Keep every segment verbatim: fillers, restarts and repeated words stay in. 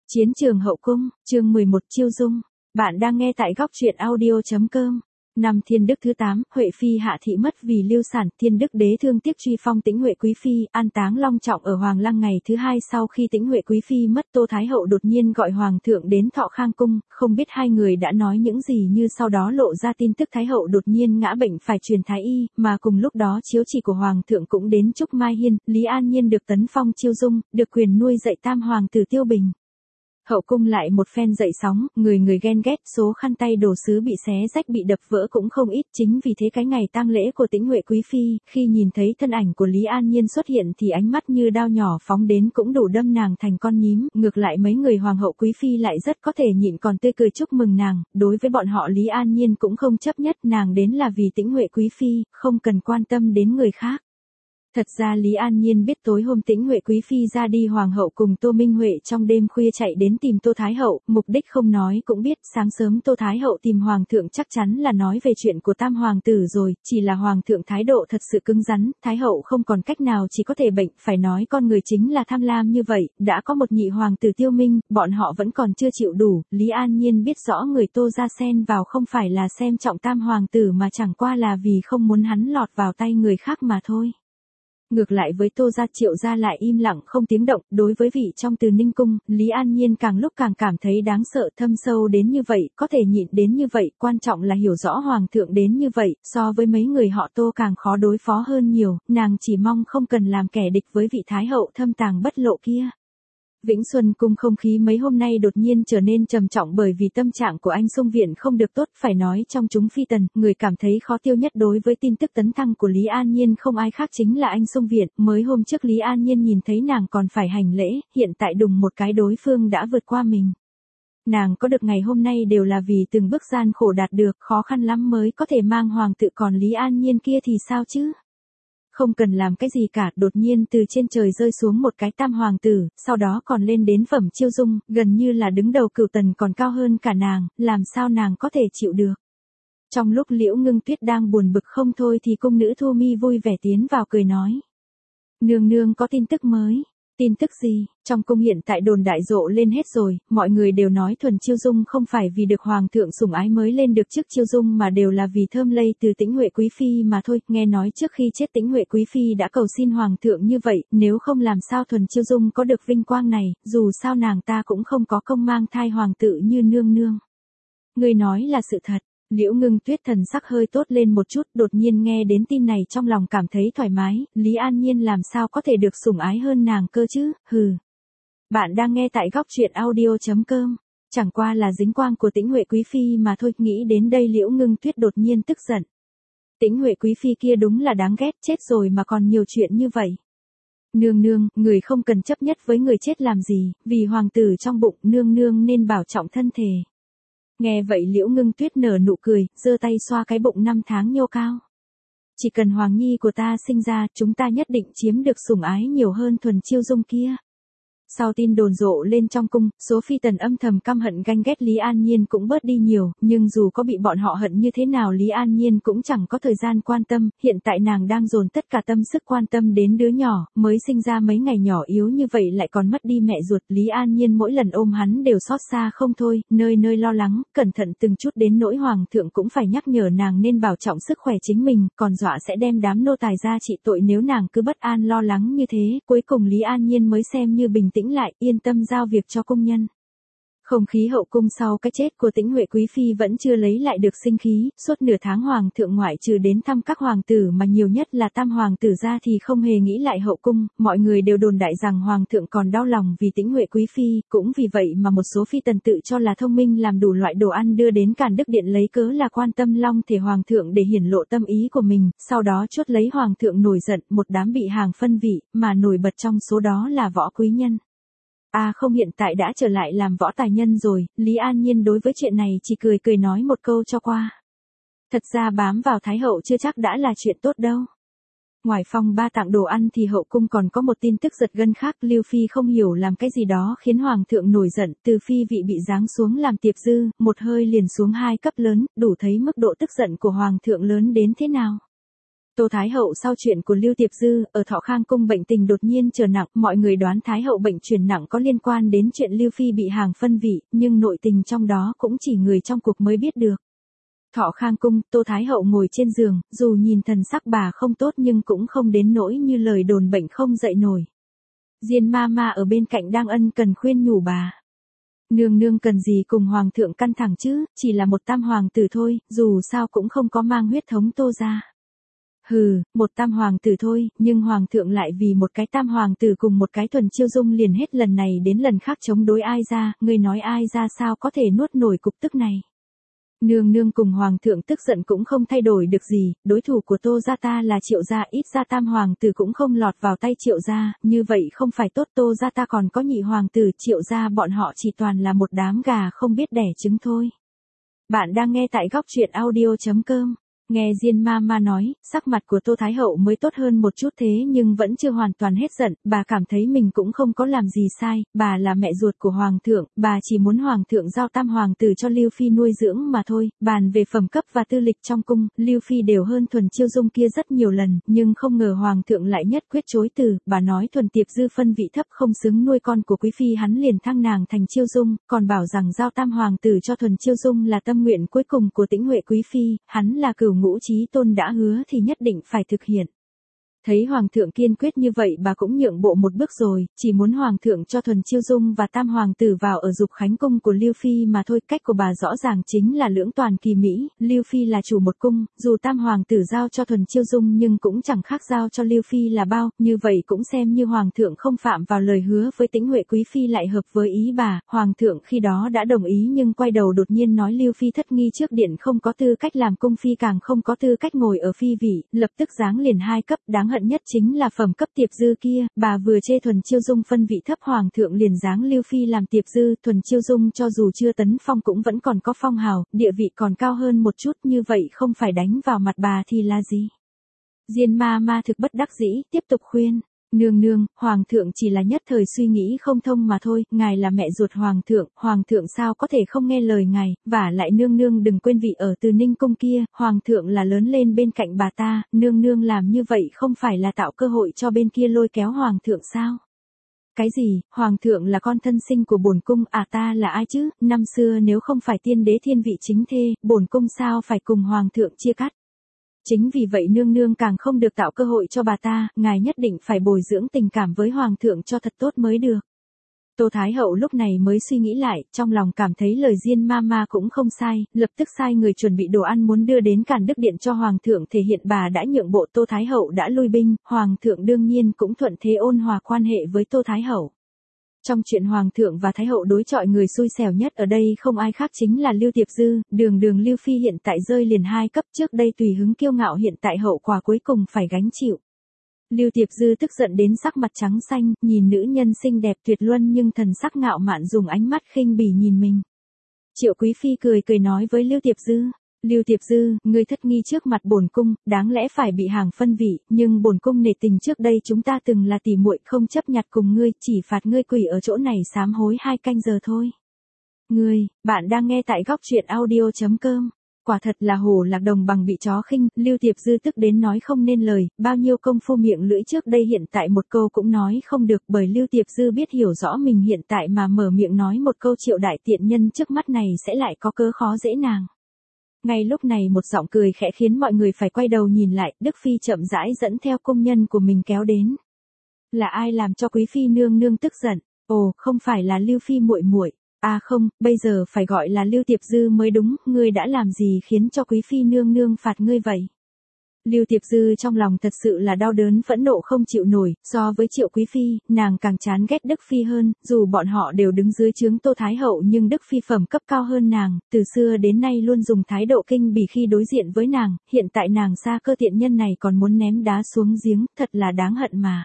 Chiến trường hậu cung, chương mười một chiêu dung. Bạn đang nghe tại góc truyện audio.com. Năm Thiên Đức thứ tám, Huệ Phi hạ thị mất vì lưu sản, Thiên Đức đế thương tiếc truy phong Tĩnh Huệ quý phi, an táng long trọng ở Hoàng Lăng ngày thứ hai sau khi Tĩnh Huệ quý phi mất. Tô Thái hậu đột nhiên gọi hoàng thượng đến Thọ Khang cung, không biết hai người đã nói những gì như sau đó lộ ra tin tức Thái hậu đột nhiên ngã bệnh phải truyền thái y, mà cùng lúc đó chiếu chỉ của hoàng thượng cũng đến Trúc Mai Hiên, Lý An Nhiên được tấn phong chiêu dung, được quyền nuôi dạy tam hoàng tử Tiêu Bình. Hậu cung lại một phen dậy sóng, người người ghen ghét, số khăn tay đồ sứ bị xé rách bị đập vỡ cũng không ít, chính vì thế cái ngày tang lễ của Tĩnh Huệ quý phi, khi nhìn thấy thân ảnh của Lý An Nhiên xuất hiện thì ánh mắt như đao nhỏ phóng đến cũng đủ đâm nàng thành con nhím, ngược lại mấy người hoàng hậu quý phi lại rất có thể nhịn còn tươi cười chúc mừng nàng, đối với bọn họ Lý An Nhiên cũng không chấp nhất, nàng đến là vì Tĩnh Huệ quý phi, không cần quan tâm đến người khác. Thật ra Lý An Nhiên biết tối hôm Tĩnh Huệ quý phi ra đi hoàng hậu cùng Tô Minh Huệ trong đêm khuya chạy đến tìm Tô Thái hậu, mục đích không nói cũng biết, sáng sớm Tô Thái hậu tìm hoàng thượng chắc chắn là nói về chuyện của tam hoàng tử rồi, chỉ là hoàng thượng thái độ thật sự cứng rắn, Thái hậu không còn cách nào chỉ có thể bệnh, phải nói con người chính là tham lam như vậy, đã có một nhị hoàng tử Tiêu Minh, bọn họ vẫn còn chưa chịu đủ, Lý An Nhiên biết rõ người Tô ra xen vào không phải là xem trọng tam hoàng tử mà chẳng qua là vì không muốn hắn lọt vào tay người khác mà thôi. Ngược lại với Tô gia Triệu gia lại im lặng không tiếng động, đối với vị trong Từ Ninh cung, Lý An Nhiên càng lúc càng cảm thấy đáng sợ, thâm sâu đến như vậy, có thể nhịn đến như vậy, quan trọng là hiểu rõ hoàng thượng đến như vậy, so với mấy người họ Tô càng khó đối phó hơn nhiều, nàng chỉ mong không cần làm kẻ địch với vị thái hậu thâm tàng bất lộ kia. Vĩnh Xuân cung không khí mấy hôm nay đột nhiên trở nên trầm trọng bởi vì tâm trạng của anh Xung Viện không được tốt, phải nói trong chúng phi tần, người cảm thấy khó tiêu nhất đối với tin tức tấn thăng của Lý An Nhiên không ai khác chính là anh Xung Viện, mới hôm trước Lý An Nhiên nhìn thấy nàng còn phải hành lễ, hiện tại đùng một cái đối phương đã vượt qua mình. Nàng có được ngày hôm nay đều là vì từng bước gian khổ đạt được, khó khăn lắm mới có thể mang hoàng tự, còn Lý An Nhiên kia thì sao chứ? Không cần làm cái gì cả, đột nhiên từ trên trời rơi xuống một cái tam hoàng tử, sau đó còn lên đến phẩm chiêu dung, gần như là đứng đầu cửu tần còn cao hơn cả nàng, làm sao nàng có thể chịu được. Trong lúc Liễu Ngưng Tuyết đang buồn bực không thôi thì cung nữ Thu Mi vui vẻ tiến vào cười nói. Nương nương có tin tức mới. Tin tức gì? Trong cung hiện tại đồn đại rộ lên hết rồi, mọi người đều nói thuần chiêu dung không phải vì được hoàng thượng sủng ái mới lên được chức chiêu dung mà đều là vì thơm lây từ Tĩnh Huệ quý phi mà thôi, nghe nói trước khi chết Tĩnh Huệ quý phi đã cầu xin hoàng thượng như vậy, nếu không làm sao thuần chiêu dung có được vinh quang này, dù sao nàng ta cũng không có công mang thai hoàng tử như nương nương. Người nói là sự thật. Liễu Ngưng Tuyết thần sắc hơi tốt lên một chút, đột nhiên nghe đến tin này trong lòng cảm thấy thoải mái, Lý An Nhiên làm sao có thể được sủng ái hơn nàng cơ chứ, hừ. Bạn đang nghe tại góc truyện audio.com, chẳng qua là dính quang của Tĩnh Huệ quý phi mà thôi, nghĩ đến đây Liễu Ngưng Tuyết đột nhiên tức giận. Tĩnh Huệ quý phi kia đúng là đáng ghét, chết rồi mà còn nhiều chuyện như vậy. Nương nương, người không cần chấp nhất với người chết làm gì, vì hoàng tử trong bụng, nương nương nên bảo trọng thân thể. Nghe vậy Liễu Ngưng Tuyết nở nụ cười, giơ tay xoa cái bụng năm tháng nhô cao. Chỉ cần hoàng nhi của ta sinh ra, chúng ta nhất định chiếm được sủng ái nhiều hơn thuần chiêu dung kia. Sau tin đồn rộ lên trong cung, số phi tần âm thầm căm hận ganh ghét Lý An Nhiên cũng bớt đi nhiều, nhưng dù có bị bọn họ hận như thế nào Lý An Nhiên cũng chẳng có thời gian quan tâm, hiện tại nàng đang dồn tất cả tâm sức quan tâm đến đứa nhỏ, mới sinh ra mấy ngày nhỏ yếu như vậy lại còn mất đi mẹ ruột, Lý An Nhiên mỗi lần ôm hắn đều xót xa không thôi, nơi nơi lo lắng, cẩn thận từng chút đến nỗi hoàng thượng cũng phải nhắc nhở nàng nên bảo trọng sức khỏe chính mình, còn dọa sẽ đem đám nô tài ra trị tội nếu nàng cứ bất an lo lắng như thế, cuối cùng Lý An Nhiên mới xem như bình tĩnh lại, yên tâm giao việc cho cung nhân. Không khí hậu cung sau cái chết của Tĩnh Huệ quý phi vẫn chưa lấy lại được sinh khí, suốt nửa tháng hoàng thượng ngoại trừ đến thăm các hoàng tử mà nhiều nhất là tam hoàng tử ra thì không hề nghĩ lại hậu cung, mọi người đều đồn đại rằng hoàng thượng còn đau lòng vì Tĩnh Huệ quý phi, cũng vì vậy mà một số phi tần tự cho là thông minh làm đủ loại đồ ăn đưa đến Càn Đức Điện lấy cớ là quan tâm long thể hoàng thượng để hiển lộ tâm ý của mình, sau đó chuốt lấy hoàng thượng nổi giận, một đám bị hàng phân vị, mà nổi bật trong số đó là Võ quý nhân. À không, hiện tại đã trở lại làm võ tài nhân rồi, Lý An Nhiên đối với chuyện này chỉ cười cười nói một câu cho qua. Thật ra bám vào thái hậu chưa chắc đã là chuyện tốt đâu. Ngoài phong ba tặng đồ ăn thì hậu cung còn có một tin tức giật gân khác, Lưu Phi không hiểu làm cái gì đó khiến hoàng thượng nổi giận, từ phi vị bị giáng xuống làm tiệp dư, một hơi liền xuống hai cấp lớn, đủ thấy mức độ tức giận của hoàng thượng lớn đến thế nào. Tô Thái Hậu sau chuyện của Lưu Tiệp Dư, ở Thọ Khang cung bệnh tình đột nhiên trở nặng, mọi người đoán Thái Hậu bệnh truyền nặng có liên quan đến chuyện Lưu Phi bị hàng phân vị, nhưng nội tình trong đó cũng chỉ người trong cuộc mới biết được. Thọ Khang cung, Tô Thái Hậu ngồi trên giường, dù nhìn thần sắc bà không tốt nhưng cũng không đến nỗi như lời đồn bệnh không dậy nổi. Diên ma ma ở bên cạnh đang ân cần khuyên nhủ bà. Nương nương cần gì cùng hoàng thượng căng thẳng chứ, chỉ là một tam hoàng tử thôi, dù sao cũng không có mang huyết thống Tô ra. Hừ, một tam hoàng tử thôi, nhưng hoàng thượng lại vì một cái tam hoàng tử cùng một cái Thuần Chiêu Dung liền hết lần này đến lần khác chống đối ai ra, ngươi nói ai ra sao có thể nuốt nổi cục tức này. Nương nương cùng hoàng thượng tức giận cũng không thay đổi được gì, đối thủ của Tô gia ta là Triệu gia, ít ra tam hoàng tử cũng không lọt vào tay Triệu gia, như vậy không phải tốt. Tô gia ta còn có nhị hoàng tử, Triệu gia bọn họ chỉ toàn là một đám gà không biết đẻ trứng thôi. Bạn đang nghe tại góc truyện audio chấm com. Nghe Diên ma ma nói, sắc mặt của Tô Thái Hậu mới tốt hơn một chút thế nhưng vẫn chưa hoàn toàn hết giận, bà cảm thấy mình cũng không có làm gì sai, bà là mẹ ruột của Hoàng thượng, bà chỉ muốn Hoàng thượng giao tam hoàng tử cho Lưu Phi nuôi dưỡng mà thôi, bàn về phẩm cấp và tư lịch trong cung, Lưu Phi đều hơn Thuần Chiêu Dung kia rất nhiều lần, nhưng không ngờ Hoàng thượng lại nhất quyết chối từ, bà nói Thuần Tiệp Dư phân vị thấp không xứng nuôi con của Quý Phi, hắn liền thăng nàng thành Chiêu Dung, còn bảo rằng giao tam hoàng tử cho Thuần Chiêu Dung là tâm nguyện cuối cùng của Tĩnh Huệ Quý Phi, hắn là cửu ngũ chí tôn đã hứa thì nhất định phải thực hiện. Thấy hoàng thượng kiên quyết như vậy bà cũng nhượng bộ một bước rồi, chỉ muốn hoàng thượng cho Thuần Chiêu Dung và tam hoàng tử vào ở Dục Khánh cung của Lưu Phi mà thôi. Cách của bà rõ ràng chính là lưỡng toàn kỳ mỹ, Lưu Phi là chủ một cung, dù tam hoàng tử giao cho Thuần Chiêu Dung nhưng cũng chẳng khác giao cho Lưu Phi là bao, như vậy cũng xem như hoàng thượng không phạm vào lời hứa với Tĩnh Huệ Quý Phi lại hợp với ý bà. Hoàng thượng khi đó đã đồng ý nhưng quay đầu đột nhiên nói Lưu Phi thất nghi trước điện, không có tư cách làm cung phi, càng không có tư cách ngồi ở phi vị, lập tức giáng liền hai cấp. Đáng hận nhất chính là phẩm cấp Tiệp Dư kia, bà vừa chê Thuần Chiêu Dung phân vị thấp, hoàng thượng liền giáng Lưu Phi làm Tiệp Dư. Thuần Chiêu Dung cho dù chưa tấn phong cũng vẫn còn có phong hào, địa vị còn cao hơn một chút, như vậy không phải đánh vào mặt bà thì là gì. Diên ma ma thực bất đắc dĩ, tiếp tục khuyên. Nương nương, hoàng thượng chỉ là nhất thời suy nghĩ không thông mà thôi, ngài là mẹ ruột hoàng thượng, hoàng thượng sao có thể không nghe lời ngài, vả lại nương nương đừng quên vị ở Từ Ninh cung kia, hoàng thượng là lớn lên bên cạnh bà ta, nương nương làm như vậy không phải là tạo cơ hội cho bên kia lôi kéo hoàng thượng sao? Cái gì, hoàng thượng là con thân sinh của bổn cung, à ta là ai chứ, năm xưa nếu không phải tiên đế thiên vị chính thê, bổn cung sao phải cùng hoàng thượng chia cắt? Chính vì vậy nương nương càng không được tạo cơ hội cho bà ta, ngài nhất định phải bồi dưỡng tình cảm với hoàng thượng cho thật tốt mới được. Tô Thái Hậu lúc này mới suy nghĩ lại, trong lòng cảm thấy lời Diên ma ma cũng không sai, lập tức sai người chuẩn bị đồ ăn muốn đưa đến Càn Đức điện cho hoàng thượng, thể hiện bà đã nhượng bộ. Tô Thái Hậu đã lui binh, hoàng thượng đương nhiên cũng thuận thế ôn hòa quan hệ với Tô Thái Hậu. Trong chuyện hoàng thượng và thái hậu đối chọi, người xui xẻo nhất ở đây không ai khác chính là Lưu Tiệp Dư, đường đường Lưu Phi hiện tại rơi liền hai cấp, trước đây tùy hứng kiêu ngạo, hiện tại hậu quả cuối cùng phải gánh chịu. Lưu Tiệp Dư tức giận đến sắc mặt trắng xanh, nhìn nữ nhân xinh đẹp tuyệt luân nhưng thần sắc ngạo mạn, dùng ánh mắt khinh bỉ nhìn mình. Triệu Quý Phi cười cười nói với Lưu Tiệp Dư. Lưu Tiệp Dư, ngươi thất nghi trước mặt bổn cung, đáng lẽ phải bị hàng phân vị, nhưng bổn cung nể tình trước đây chúng ta từng là tỉ muội, không chấp nhặt cùng ngươi, chỉ phạt ngươi quỳ ở chỗ này sám hối hai canh giờ thôi. Ngươi, bạn đang nghe tại góc truyện audio chấm com. Quả thật là hổ lạc đồng bằng bị chó khinh, Lưu Tiệp Dư tức đến nói không nên lời, bao nhiêu công phu miệng lưỡi trước đây hiện tại một câu cũng nói không được, bởi Lưu Tiệp Dư biết hiểu rõ mình hiện tại mà mở miệng nói một câu Triệu đại tiện nhân trước mắt này sẽ lại có cớ khó dễ nàng. Ngay lúc này một giọng cười khẽ khiến mọi người phải quay đầu nhìn lại, Đức Phi chậm rãi dẫn theo cung nhân của mình kéo đến. Là ai làm cho Quý Phi nương nương tức giận? Ồ, không phải là Lưu Phi muội muội. À không, bây giờ phải gọi là Lưu Tiệp Dư mới đúng, ngươi đã làm gì khiến cho Quý Phi nương nương phạt ngươi vậy? Lưu Tiệp Dư trong lòng thật sự là đau đớn phẫn nộ không chịu nổi, so với Triệu Quý Phi, nàng càng chán ghét Đức Phi hơn, dù bọn họ đều đứng dưới trướng Tô Thái Hậu nhưng Đức Phi phẩm cấp cao hơn nàng, từ xưa đến nay luôn dùng thái độ kinh bỉ khi đối diện với nàng, hiện tại nàng xa cơ tiện nhân này còn muốn ném đá xuống giếng, thật là đáng hận mà.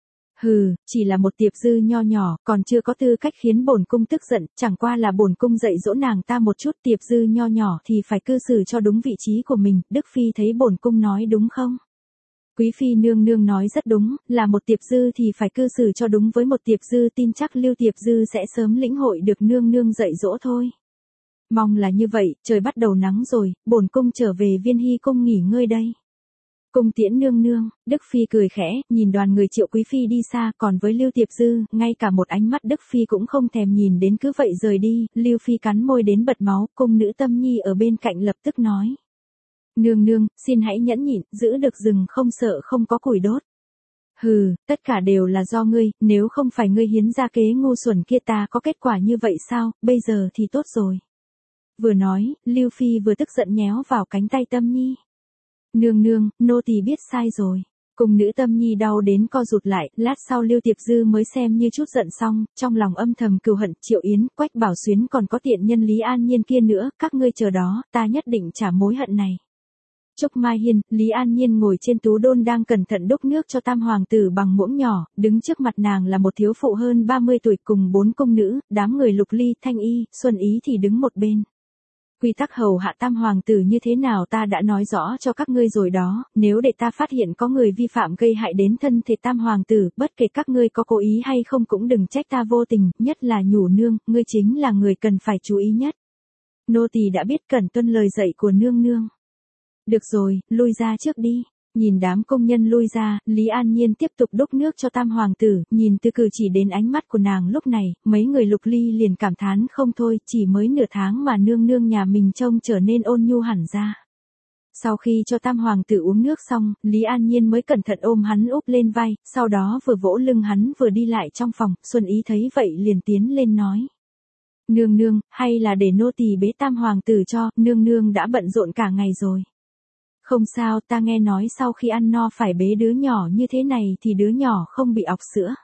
Hừ, chỉ là một Tiệp Dư nho nhỏ, còn chưa có tư cách khiến bổn cung tức giận, chẳng qua là bổn cung dạy dỗ nàng ta một chút, Tiệp Dư nho nhỏ thì phải cư xử cho đúng vị trí của mình, Đức Phi thấy bổn cung nói đúng không? Quý Phi nương nương nói rất đúng, là một Tiệp Dư thì phải cư xử cho đúng với một Tiệp Dư, tin chắc Lưu Tiệp Dư sẽ sớm lĩnh hội được nương nương dạy dỗ thôi. Mong là như vậy, trời bắt đầu nắng rồi, bổn cung trở về Viên Hy cung nghỉ ngơi đây. Cung tiễn nương nương, Đức Phi cười khẽ, nhìn đoàn người Triệu Quý Phi đi xa, còn với Lưu Tiệp Dư, ngay cả một ánh mắt Đức Phi cũng không thèm nhìn đến cứ vậy rời đi, Lưu Phi cắn môi đến bật máu, cung nữ Tâm Nhi ở bên cạnh lập tức nói. Nương nương, xin hãy nhẫn nhịn, giữ được rừng không sợ không có củi đốt. Hừ, tất cả đều là do ngươi, nếu không phải ngươi hiến ra kế ngu xuẩn kia ta có kết quả như vậy sao, bây giờ thì tốt rồi. Vừa nói, Lưu Phi vừa tức giận nhéo vào cánh tay Tâm Nhi. Nương nương, nô tỳ biết sai rồi. Cung nữ Tâm Nhi đau đến co rụt lại, lát sau Lưu Tiệp Dư mới xem như chút giận xong, trong lòng âm thầm cừu hận, Triệu Yến, Quách Bảo Xuyến còn có tiện nhân Lý An Nhiên kia nữa, các ngươi chờ đó, ta nhất định trả mối hận này. Trúc Mai Hiên, Lý An Nhiên ngồi trên tú đôn đang cẩn thận đúc nước cho tam hoàng tử bằng muỗng nhỏ, đứng trước mặt nàng là một thiếu phụ hơn ba mươi tuổi cùng bốn cung nữ, đám người Lục Ly, Thanh Y, Xuân Ý thì đứng một bên. Quy tắc hầu hạ tam hoàng tử như thế nào ta đã nói rõ cho các ngươi rồi đó, nếu để ta phát hiện có người vi phạm gây hại đến thân thể tam hoàng tử, bất kể các ngươi có cố ý hay không cũng đừng trách ta vô tình, nhất là nhủ nương, ngươi chính là người cần phải chú ý nhất. Nô tỳ đã biết cần tuân lời dạy của nương nương. Được rồi, lui ra trước đi. Nhìn đám công nhân lui ra, Lý An Nhiên tiếp tục đúc nước cho tam hoàng tử, nhìn từ cử chỉ đến ánh mắt của nàng lúc này, mấy người Lục Ly liền cảm thán không thôi, chỉ mới nửa tháng mà nương nương nhà mình trông trở nên ôn nhu hẳn ra. Sau khi cho tam hoàng tử uống nước xong, Lý An Nhiên mới cẩn thận ôm hắn úp lên vai, sau đó vừa vỗ lưng hắn vừa đi lại trong phòng, Xuân Ý thấy vậy liền tiến lên nói. Nương nương, hay là để nô tỳ bế tam hoàng tử cho, nương nương đã bận rộn cả ngày rồi. Không sao, ta nghe nói sau khi ăn no phải bế đứa nhỏ như thế này thì đứa nhỏ không bị ọc sữa.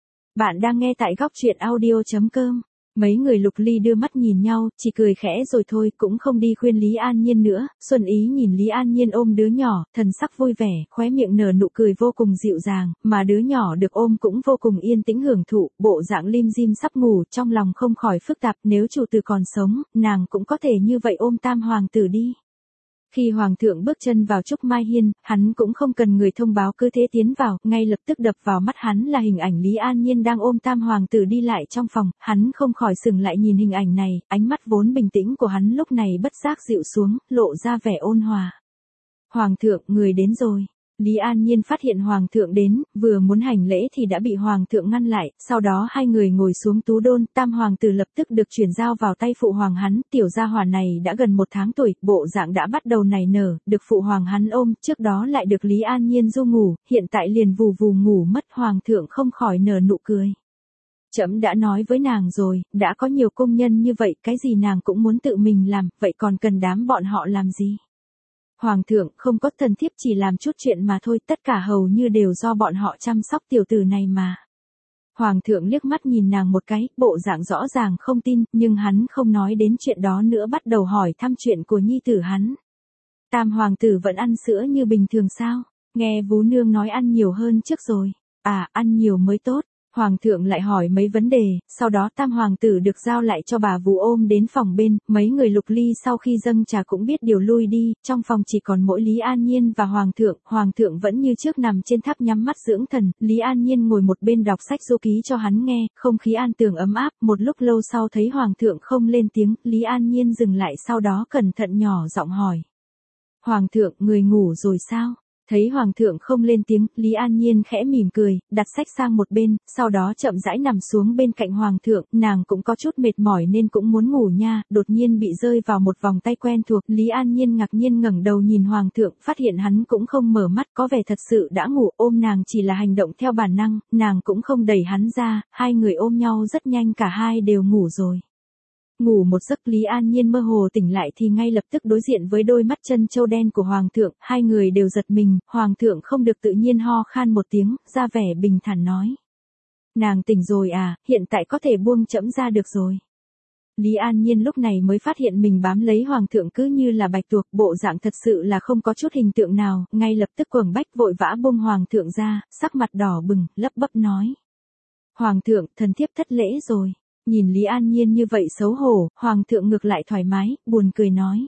Bạn đang nghe tại góc truyện audio chấm com. Mấy người Lục Ly đưa mắt nhìn nhau, chỉ cười khẽ rồi thôi, cũng không đi khuyên Lý An Nhiên nữa. Xuân Ý nhìn Lý An Nhiên ôm đứa nhỏ, thần sắc vui vẻ, khóe miệng nở nụ cười vô cùng dịu dàng, mà đứa nhỏ được ôm cũng vô cùng yên tĩnh hưởng thụ, bộ dạng lim dim sắp ngủ, trong lòng không khỏi phức tạp, nếu chủ tử còn sống, nàng cũng có thể như vậy ôm tam hoàng tử đi. Khi hoàng thượng bước chân vào Trúc Mai Hiên, hắn cũng không cần người thông báo cứ thế tiến vào, ngay lập tức đập vào mắt hắn là hình ảnh Lý An Nhiên đang ôm tam hoàng tử đi lại trong phòng, hắn không khỏi sừng lại nhìn hình ảnh này, ánh mắt vốn bình tĩnh của hắn lúc này bất giác dịu xuống, lộ ra vẻ ôn hòa. Hoàng thượng, người đến rồi. Lý An Nhiên phát hiện hoàng thượng đến, vừa muốn hành lễ thì đã bị hoàng thượng ngăn lại, sau đó hai người ngồi xuống tú đôn, tam hoàng tử lập tức được chuyển giao vào tay phụ hoàng hắn, tiểu gia hỏa này đã gần một tháng tuổi, bộ dạng đã bắt đầu nảy nở, được phụ hoàng hắn ôm, trước đó lại được Lý An Nhiên du ngủ, hiện tại liền vù vù ngủ mất, hoàng thượng không khỏi nở nụ cười. Trẫm đã nói với nàng rồi, đã có nhiều công nhân như vậy, cái gì nàng cũng muốn tự mình làm, vậy còn cần đám bọn họ làm gì? Hoàng thượng, không có thần thiếp chỉ làm chút chuyện mà thôi, tất cả hầu như đều do bọn họ chăm sóc tiểu tử này mà. Hoàng thượng liếc mắt nhìn nàng một cái, bộ dạng rõ ràng không tin, nhưng hắn không nói đến chuyện đó nữa, bắt đầu hỏi thăm chuyện của nhi tử hắn. Tam hoàng tử vẫn ăn sữa như bình thường sao? Nghe Vú Nương nói ăn nhiều hơn trước rồi. À, ăn nhiều mới tốt. Hoàng thượng lại hỏi mấy vấn đề, sau đó tam hoàng tử được giao lại cho bà Vú ôm đến phòng bên, mấy người Lục Ly sau khi dâng trà cũng biết điều lui đi, trong phòng chỉ còn mỗi Lý An Nhiên và hoàng thượng, hoàng thượng vẫn như trước nằm trên tháp nhắm mắt dưỡng thần, Lý An Nhiên ngồi một bên đọc sách du ký cho hắn nghe, không khí an tường ấm áp, một lúc lâu sau thấy hoàng thượng không lên tiếng, Lý An Nhiên dừng lại sau đó cẩn thận nhỏ giọng hỏi. Hoàng thượng, người ngủ rồi sao? Thấy hoàng thượng không lên tiếng, Lý An Nhiên khẽ mỉm cười, đặt sách sang một bên, sau đó chậm rãi nằm xuống bên cạnh hoàng thượng, nàng cũng có chút mệt mỏi nên cũng muốn ngủ nha, đột nhiên bị rơi vào một vòng tay quen thuộc, Lý An Nhiên ngạc nhiên ngẩng đầu nhìn hoàng thượng, phát hiện hắn cũng không mở mắt, có vẻ thật sự đã ngủ, ôm nàng chỉ là hành động theo bản năng, nàng cũng không đẩy hắn ra, hai người ôm nhau rất nhanh, cả hai đều ngủ rồi. Ngủ một giấc, Lý An Nhiên mơ hồ tỉnh lại thì ngay lập tức đối diện với đôi mắt chân châu đen của hoàng thượng, hai người đều giật mình, hoàng thượng không được tự nhiên ho khan một tiếng, ra vẻ bình thản nói. Nàng tỉnh rồi à, hiện tại có thể buông trẫm ra được rồi. Lý An Nhiên lúc này mới phát hiện mình bám lấy hoàng thượng cứ như là bạch tuộc, bộ dạng thật sự là không có chút hình tượng nào, ngay lập tức quầng bách vội vã buông hoàng thượng ra, sắc mặt đỏ bừng, lấp bấp nói. Hoàng thượng, thần thiếp thất lễ rồi. Nhìn Lý An Nhiên như vậy xấu hổ, hoàng thượng ngược lại thoải mái, buồn cười nói.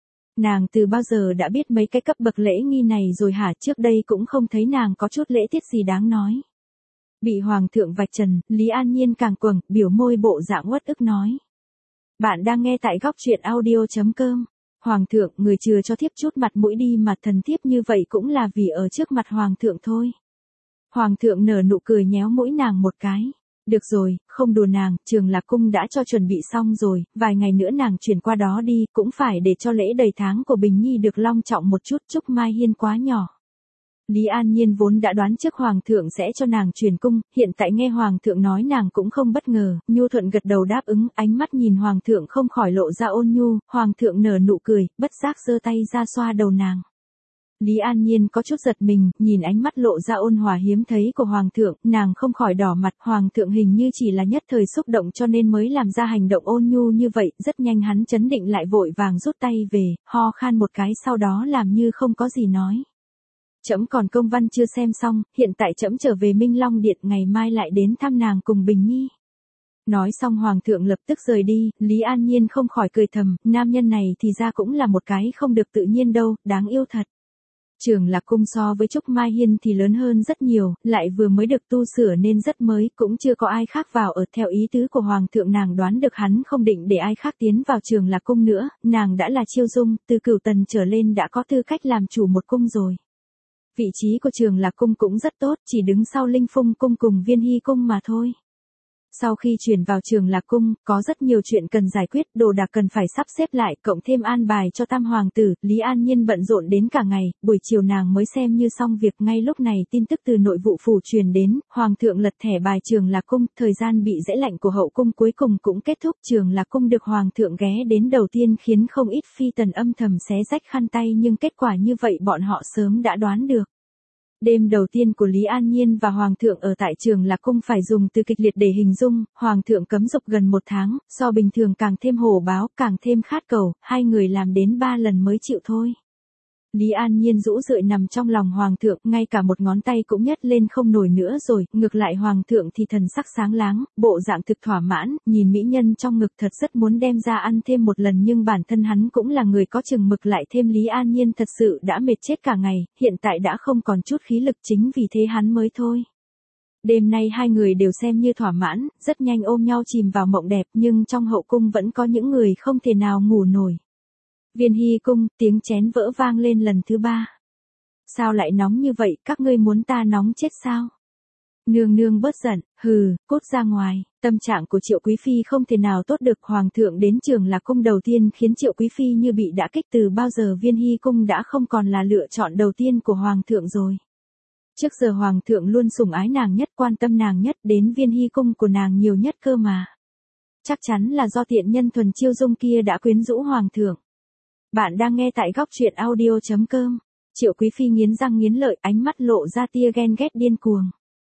Nàng từ bao giờ đã biết mấy cái cấp bậc lễ nghi này rồi hả, trước đây cũng không thấy nàng có chút lễ tiết gì đáng nói. Bị hoàng thượng vạch trần, Lý An Nhiên càng quầng, biểu môi bộ dạng uất ức nói. Bạn đang nghe tại góc truyện audio chấm com. Hoàng thượng, người chừa cho thiếp chút mặt mũi đi mà, thần thiếp như vậy cũng là vì ở trước mặt hoàng thượng thôi. Hoàng thượng nở nụ cười nhéo mũi nàng một cái. Được rồi, không đùa nàng, Trường Lạc Cung đã cho chuẩn bị xong rồi, vài ngày nữa nàng chuyển qua đó đi, cũng phải để cho lễ đầy tháng của Bình Nhi được long trọng một chút, Trúc Mai Hiên quá nhỏ. Lý An Nhiên vốn đã đoán trước hoàng thượng sẽ cho nàng truyền cung, hiện tại nghe hoàng thượng nói nàng cũng không bất ngờ, nhu thuận gật đầu đáp ứng, ánh mắt nhìn hoàng thượng không khỏi lộ ra ôn nhu, hoàng thượng nở nụ cười, bất giác giơ tay ra xoa đầu nàng. Lý An Nhiên có chút giật mình, nhìn ánh mắt lộ ra ôn hòa hiếm thấy của hoàng thượng, nàng không khỏi đỏ mặt, hoàng thượng hình như chỉ là nhất thời xúc động cho nên mới làm ra hành động ôn nhu như vậy, rất nhanh hắn chấn định lại vội vàng rút tay về, ho khan một cái sau đó làm như không có gì nói. Trẫm còn công văn chưa xem xong, hiện tại trẫm trở về Minh Long Điện, ngày mai lại đến thăm nàng cùng Bình Nhi. Nói xong hoàng thượng lập tức rời đi, Lý An Nhiên không khỏi cười thầm, nam nhân này thì ra cũng là một cái không được tự nhiên đâu, đáng yêu thật. Trường Lạc Cung so với Trúc Mai Hiên thì lớn hơn rất nhiều, lại vừa mới được tu sửa nên rất mới, cũng chưa có ai khác vào ở, theo ý tứ của hoàng thượng nàng đoán được hắn không định để ai khác tiến vào Trường Lạc Cung nữa, nàng đã là Chiêu Dung, từ Cửu Tần trở lên đã có tư cách làm chủ một cung rồi. Vị trí của Trường Lạc Cung cũng rất tốt, chỉ đứng sau Linh Phung Cung cùng Viên Hy Cung mà thôi. Sau khi chuyển vào Trường Lạc Cung, có rất nhiều chuyện cần giải quyết, đồ đạc cần phải sắp xếp lại, cộng thêm an bài cho tam hoàng tử, Lý An Nhiên bận rộn đến cả ngày, buổi chiều nàng mới xem như xong việc, ngay lúc này tin tức từ nội vụ phủ truyền đến, hoàng thượng lật thẻ bài Trường Lạc Cung, thời gian bị rẽ lạnh của hậu cung cuối cùng cũng kết thúc, Trường Lạc Cung được hoàng thượng ghé đến đầu tiên khiến không ít phi tần âm thầm xé rách khăn tay nhưng kết quả như vậy bọn họ sớm đã đoán được. Đêm đầu tiên của Lý An Nhiên và Hoàng thượng ở tại Trường Lạc Cung phải dùng từ kịch liệt để hình dung, Hoàng thượng cấm dục gần một tháng, so bình thường càng thêm hổ báo, càng thêm khát cầu, hai người làm đến ba lần mới chịu thôi. Lý An Nhiên rũ rượi nằm trong lòng Hoàng thượng, ngay cả một ngón tay cũng nhấc lên không nổi nữa rồi, ngược lại Hoàng thượng thì thần sắc sáng láng, bộ dạng thực thỏa mãn, nhìn mỹ nhân trong ngực thật rất muốn đem ra ăn thêm một lần nhưng bản thân hắn cũng là người có chừng mực lại thêm Lý An Nhiên thật sự đã mệt chết cả ngày, hiện tại đã không còn chút khí lực chính vì thế hắn mới thôi. Đêm nay hai người đều xem như thỏa mãn, rất nhanh ôm nhau chìm vào mộng đẹp nhưng trong hậu cung vẫn có những người không thể nào ngủ nổi. Viên Hy Cung, tiếng chén vỡ vang lên lần thứ ba. Sao lại nóng như vậy, các ngươi muốn ta nóng chết sao? Nương nương bớt giận, hừ, cút ra ngoài. Tâm trạng của Triệu Quý Phi không thể nào tốt được, Hoàng thượng đến Trường Lạc Cung đầu tiên khiến Triệu Quý Phi như bị đả kích, từ bao giờ Viên Hy Cung đã không còn là lựa chọn đầu tiên của Hoàng thượng rồi. Trước giờ Hoàng thượng luôn sủng ái nàng nhất, quan tâm nàng nhất, đến Viên Hy Cung của nàng nhiều nhất cơ mà. Chắc chắn là do tiện nhân Thuần Chiêu Dung kia đã quyến rũ Hoàng thượng. Bạn đang nghe tại góc truyện audio chấm com. Triệu Quý Phi nghiến răng nghiến lợi, ánh mắt lộ ra tia ghen ghét điên cuồng.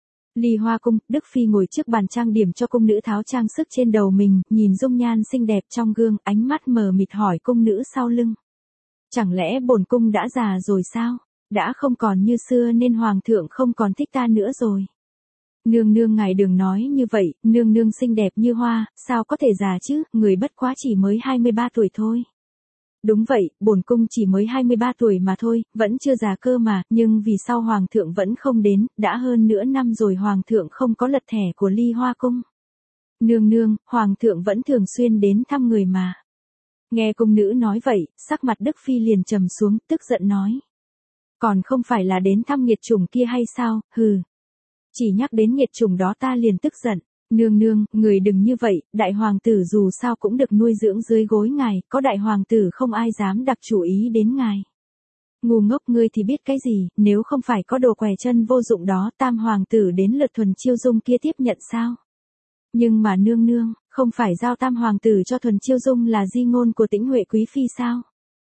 Ly Hoa Cung, Đức Phi ngồi trước bàn trang điểm cho cung nữ tháo trang sức trên đầu mình, nhìn dung nhan xinh đẹp trong gương, ánh mắt mờ mịt hỏi cung nữ sau lưng. Chẳng lẽ bổn cung đã già rồi sao? Đã không còn như xưa nên Hoàng thượng không còn thích ta nữa rồi. Nương nương ngài đừng nói như vậy, nương nương xinh đẹp như hoa, sao có thể già chứ, người bất quá chỉ mới hai mươi ba tuổi thôi. Đúng vậy, bổn cung chỉ mới hai mươi ba tuổi mà thôi, vẫn chưa già cơ mà, nhưng vì sao Hoàng thượng vẫn không đến, đã hơn nửa năm rồi Hoàng thượng không có lật thẻ của Ly Hoa Cung. Nương nương, Hoàng thượng vẫn thường xuyên đến thăm người mà. Nghe cung nữ nói vậy, sắc mặt Đức Phi liền trầm xuống, tức giận nói. Còn không phải là đến thăm nghiệt chủng kia hay sao, hừ. Chỉ nhắc đến nghiệt chủng đó ta liền tức giận. Nương nương, người đừng như vậy, đại hoàng tử dù sao cũng được nuôi dưỡng dưới gối ngài, có đại hoàng tử không ai dám đặt chủ ý đến ngài. Ngu ngốc ngươi thì biết cái gì, nếu không phải có đồ què chân vô dụng đó, tam hoàng tử đến lượt Thuần Chiêu Dung kia tiếp nhận sao? Nhưng mà nương nương, không phải giao tam hoàng tử cho Thuần Chiêu Dung là di ngôn của Tĩnh Huệ Quý Phi sao?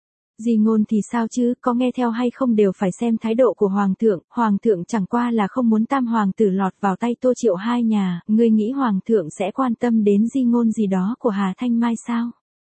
Di ngôn thì sao chứ, có nghe theo hay không đều phải xem thái độ của Hoàng thượng, Hoàng thượng chẳng qua là không muốn tam hoàng tử lọt vào tay Tô Triệu hai nhà, ngươi nghĩ Hoàng thượng sẽ quan tâm đến di ngôn gì đó của Hà Thanh Mai sao?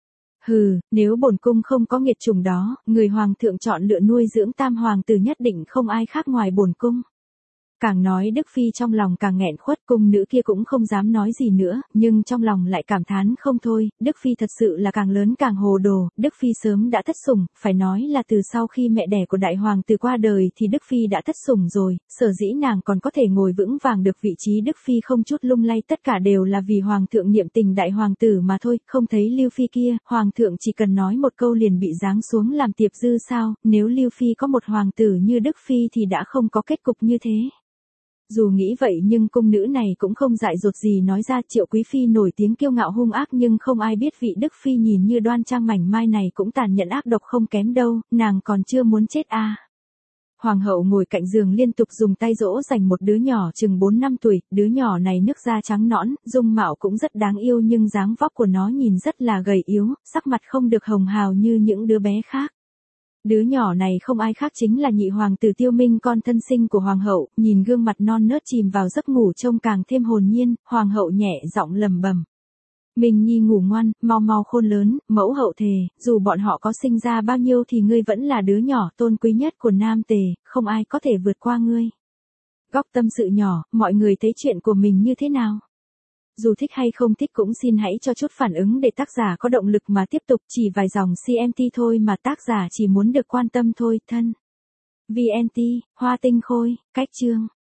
Hừ, nếu bổn cung không có nghiệt chủng đó, người Hoàng thượng chọn lựa nuôi dưỡng tam hoàng tử nhất định không ai khác ngoài bổn cung. Càng nói Đức Phi trong lòng càng nghẹn khuất, cung nữ kia cũng không dám nói gì nữa, nhưng trong lòng lại cảm thán không thôi, Đức Phi thật sự là càng lớn càng hồ đồ, Đức Phi sớm đã thất sủng, phải nói là từ sau khi mẹ đẻ của đại hoàng tử qua đời thì Đức Phi đã thất sủng rồi, sở dĩ nàng còn có thể ngồi vững vàng được vị trí Đức Phi không chút lung lay, tất cả đều là vì hoàng thượng niệm tình đại hoàng tử mà thôi, không thấy Lưu Phi kia, hoàng thượng chỉ cần nói một câu liền bị giáng xuống làm tiệp dư sao, nếu Lưu Phi có một hoàng tử như Đức Phi thì đã không có kết cục như thế. Dù nghĩ vậy nhưng cung nữ này cũng không dại dột gì nói ra, Triệu Quý Phi nổi tiếng kiêu ngạo hung ác nhưng không ai biết vị Đức Phi nhìn như đoan trang mảnh mai này cũng tàn nhẫn ác độc không kém đâu, nàng còn chưa muốn chết à. Hoàng hậu ngồi cạnh giường liên tục dùng tay dỗ dành một đứa nhỏ chừng bốn năm tuổi, đứa nhỏ này nước da trắng nõn, dung mạo cũng rất đáng yêu nhưng dáng vóc của nó nhìn rất là gầy yếu, sắc mặt không được hồng hào như những đứa bé khác. Đứa nhỏ này không ai khác chính là nhị hoàng tử Tiêu Minh, con thân sinh của hoàng hậu, nhìn gương mặt non nớt chìm vào giấc ngủ trông càng thêm hồn nhiên, hoàng hậu nhẹ giọng lẩm bẩm. Minh Nhi ngủ ngoan, mau mau khôn lớn, mẫu hậu thề, dù bọn họ có sinh ra bao nhiêu thì ngươi vẫn là đứa nhỏ tôn quý nhất của Nam Tề, không ai có thể vượt qua ngươi. Góc tâm sự nhỏ, mọi người thấy chuyện của mình như thế nào? Dù thích hay không thích cũng xin hãy cho chút phản ứng để tác giả có động lực mà tiếp tục, chỉ vài dòng xê em tê thôi mà tác giả chỉ muốn được quan tâm thôi, thân. vê en tê, Hoa Tinh Khôi, cách chương.